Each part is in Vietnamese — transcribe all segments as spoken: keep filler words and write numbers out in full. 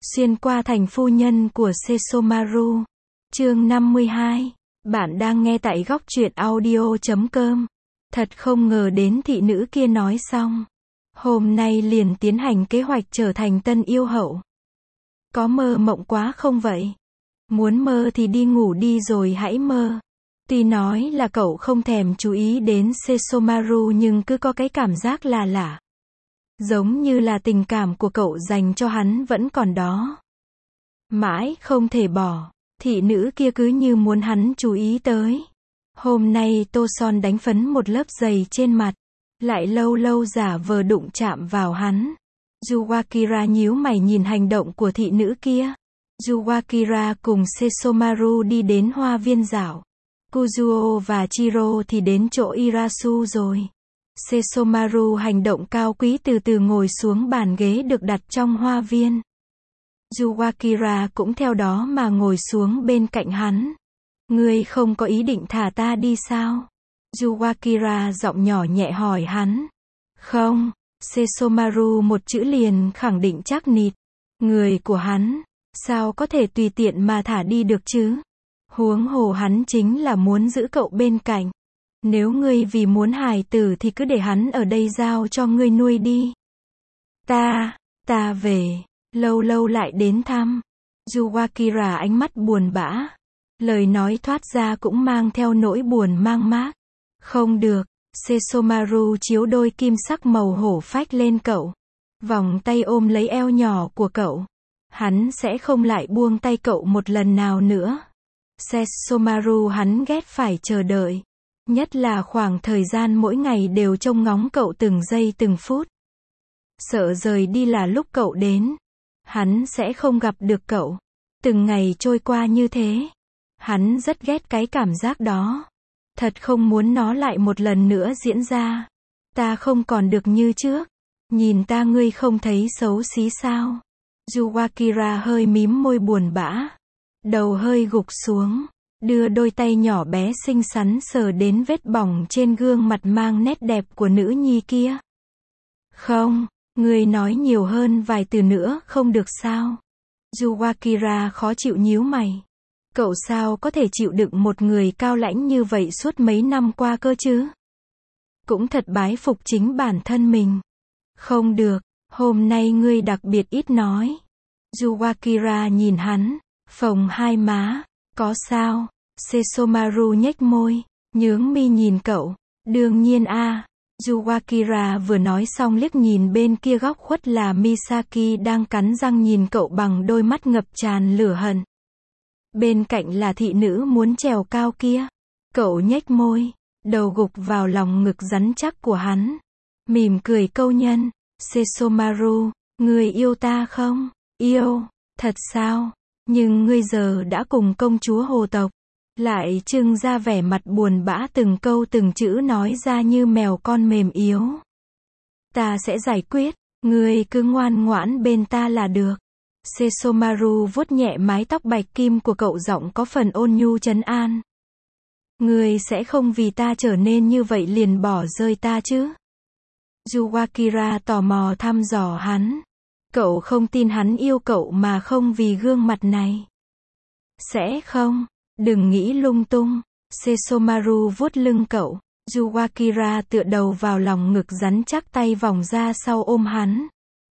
Xuyên qua thành phu nhân của Sesomaru. Chương năm mươi hai. Bạn đang nghe tại góc truyện audio chấm com. Thật không ngờ đến thị nữ kia nói xong. Hôm nay liền tiến hành kế hoạch trở thành tân yêu hậu. Có mơ mộng quá không vậy? Muốn mơ thì đi ngủ đi rồi hãy mơ. Tuy nói là cậu không thèm chú ý đến Sesomaru nhưng cứ có cái cảm giác là lạ. Giống như là tình cảm của cậu dành cho hắn vẫn còn đó. Mãi không thể bỏ. Thị nữ kia cứ như muốn hắn chú ý tới. Hôm nay Tô Son đánh phấn một lớp dày trên mặt. Lại lâu lâu giả vờ đụng chạm vào hắn. Yuwakira nhíu mày nhìn hành động của thị nữ kia. Yuwakira cùng Sesomaru đi đến hoa viên dạo. Kuzuo và Chiro thì đến chỗ Irasu rồi. Sesomaru hành động cao quý từ từ ngồi xuống bàn ghế được đặt trong hoa viên. Yuwakira cũng theo đó mà ngồi xuống bên cạnh hắn. Ngươi không có ý định thả ta đi sao? Yuwakira giọng nhỏ nhẹ hỏi hắn. Không, Sesomaru một chữ liền khẳng định chắc nịt. Người của hắn, sao có thể tùy tiện mà thả đi được chứ? Huống hồ hắn chính là muốn giữ cậu bên cạnh. Nếu ngươi vì muốn hài tử thì cứ để hắn ở đây giao cho ngươi nuôi đi. Ta, ta về, lâu lâu lại đến thăm. Yuwakira ánh mắt buồn bã. Lời nói thoát ra cũng mang theo nỗi buồn mang mác. Không được, Sesomaru chiếu đôi kim sắc màu hổ phách lên cậu. Vòng tay ôm lấy eo nhỏ của cậu. Hắn sẽ không lại buông tay cậu một lần nào nữa. Sesomaru hắn ghét phải chờ đợi. Nhất là khoảng thời gian mỗi ngày đều trông ngóng cậu từng giây từng phút. Sợ rời đi là lúc cậu đến. Hắn sẽ không gặp được cậu. Từng ngày trôi qua như thế. Hắn rất ghét cái cảm giác đó. Thật không muốn nó lại một lần nữa diễn ra. Ta không còn được như trước. Nhìn ta ngươi không thấy xấu xí sao? Yuwakira hơi mím môi buồn bã. Đầu hơi gục xuống. Đưa đôi tay nhỏ bé xinh xắn sờ đến vết bỏng trên gương mặt mang nét đẹp của nữ nhi kia. Không, ngươi nói nhiều hơn vài từ nữa không được sao? Yuwakira khó chịu nhíu mày. Cậu sao có thể chịu đựng một người cao lãnh như vậy suốt mấy năm qua cơ chứ? Cũng thật bái phục chính bản thân mình. Không được, hôm nay ngươi đặc biệt ít nói. Yuwakira nhìn hắn, phồng hai má. Có sao? Sesomaru nhếch môi, nhướng mi nhìn cậu. Đương nhiên a. À. Yuwakira vừa nói xong liếc nhìn bên kia góc khuất là Misaki đang cắn răng nhìn cậu bằng đôi mắt ngập tràn lửa hận. Bên cạnh là thị nữ muốn trèo cao kia. Cậu nhếch môi, đầu gục vào lòng ngực rắn chắc của hắn. Mỉm cười câu nhân. Sesomaru, ngươi yêu ta không? Yêu, thật sao? Nhưng ngươi giờ đã cùng công chúa hồ tộc. Lại trưng ra vẻ mặt buồn bã từng câu từng chữ nói ra như mèo con mềm yếu. Ta sẽ giải quyết, ngươi cứ ngoan ngoãn bên ta là được. Sesomaru vuốt nhẹ mái tóc bạch kim của cậu giọng có phần ôn nhu trấn an. Ngươi sẽ không vì ta trở nên như vậy liền bỏ rơi ta chứ? Yuwakira tò mò thăm dò hắn. Cậu không tin hắn yêu cậu mà không vì gương mặt này. Sẽ không, đừng nghĩ lung tung. Sesomaru vuốt lưng cậu. Yuwakira tựa đầu vào lòng ngực rắn chắc tay vòng ra sau ôm hắn.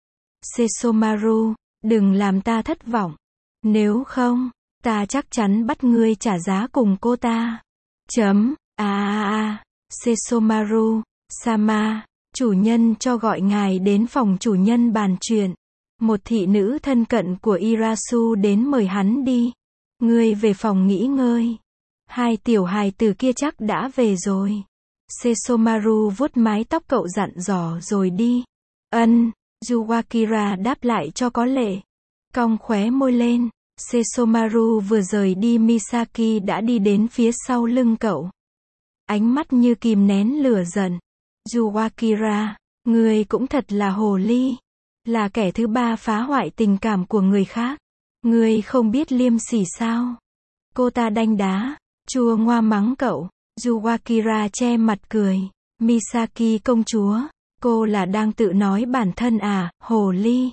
Sesomaru, đừng làm ta thất vọng. Nếu không, ta chắc chắn bắt ngươi trả giá cùng cô ta. Chấm, à à à, Sesomaru, Sama, chủ nhân cho gọi ngài đến phòng chủ nhân bàn chuyện. Một thị nữ thân cận của Irasu đến mời hắn đi. Ngươi về phòng nghỉ ngơi. Hai tiểu hài tử kia chắc đã về rồi. Sesomaru vuốt mái tóc cậu dặn dò rồi đi. Ân, Yuwakira đáp lại cho có lệ. Cong khóe môi lên. Sesomaru vừa rời đi Misaki đã đi đến phía sau lưng cậu. Ánh mắt như kìm nén lửa giận. Yuwakira, ngươi cũng thật là hồ ly. Là kẻ thứ ba phá hoại tình cảm của người khác. Ngươi không biết liêm sỉ sao? Cô ta đanh đá, chua ngoa mắng cậu. Yuwakira che mặt cười. Misaki công chúa, cô là đang tự nói bản thân à, hồ ly.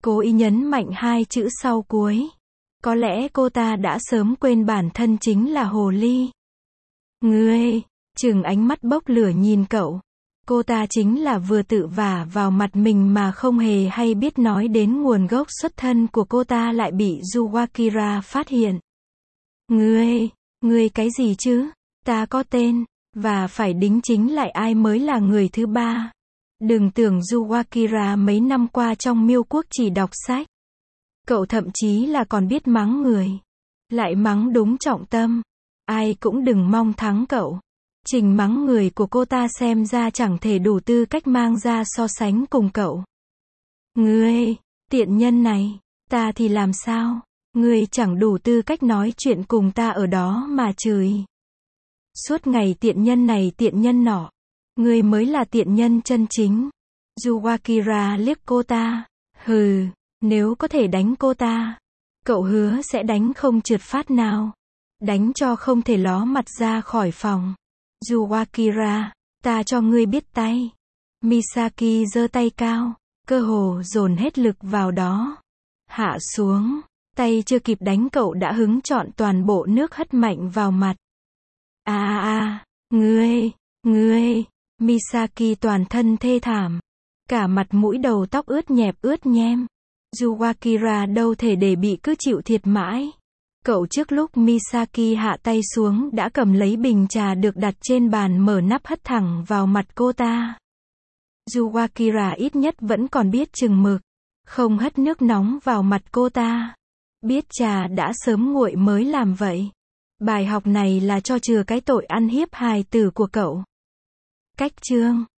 Cố ý nhấn mạnh hai chữ sau cuối. Có lẽ cô ta đã sớm quên bản thân chính là hồ ly. Ngươi, chừng ánh mắt bốc lửa nhìn cậu. Cô ta chính là vừa tự vả vào mặt mình mà không hề hay biết, nói đến nguồn gốc xuất thân của cô ta lại bị Yukira phát hiện. Ngươi, ngươi cái gì chứ? Ta có tên, và phải đính chính lại ai mới là người thứ ba. Đừng tưởng Yukira mấy năm qua trong Miêu Quốc chỉ đọc sách. Cậu thậm chí là còn biết mắng người. Lại mắng đúng trọng tâm. Ai cũng đừng mong thắng cậu. Trình mắng người của cô ta xem ra chẳng thể đủ tư cách mang ra so sánh cùng cậu. Ngươi, tiện nhân này, ta thì làm sao? Ngươi chẳng đủ tư cách nói chuyện cùng ta ở đó mà chửi. Suốt ngày tiện nhân này tiện nhân nọ. Ngươi mới là tiện nhân chân chính. Yukira liếc cô ta. Hừ, nếu có thể đánh cô ta, cậu hứa sẽ đánh không trượt phát nào. Đánh cho không thể ló mặt ra khỏi phòng. Yukira, ta cho ngươi biết tay. Misaki giơ tay cao, cơ hồ dồn hết lực vào đó. Hạ xuống, tay chưa kịp đánh cậu đã hứng trọn toàn bộ nước hất mạnh vào mặt. A a a, ngươi, ngươi, Misaki toàn thân thê thảm. Cả mặt mũi đầu tóc ướt nhẹp ướt nhem. Yukira đâu thể để bị cứ chịu thiệt mãi. Cậu trước lúc Misaki hạ tay xuống đã cầm lấy bình trà được đặt trên bàn mở nắp hất thẳng vào mặt cô ta. Yukira ít nhất vẫn còn biết chừng mực. Không hất nước nóng vào mặt cô ta. Biết trà đã sớm nguội mới làm vậy. Bài học này là cho chừa cái tội ăn hiếp hài tử của cậu. Cách chương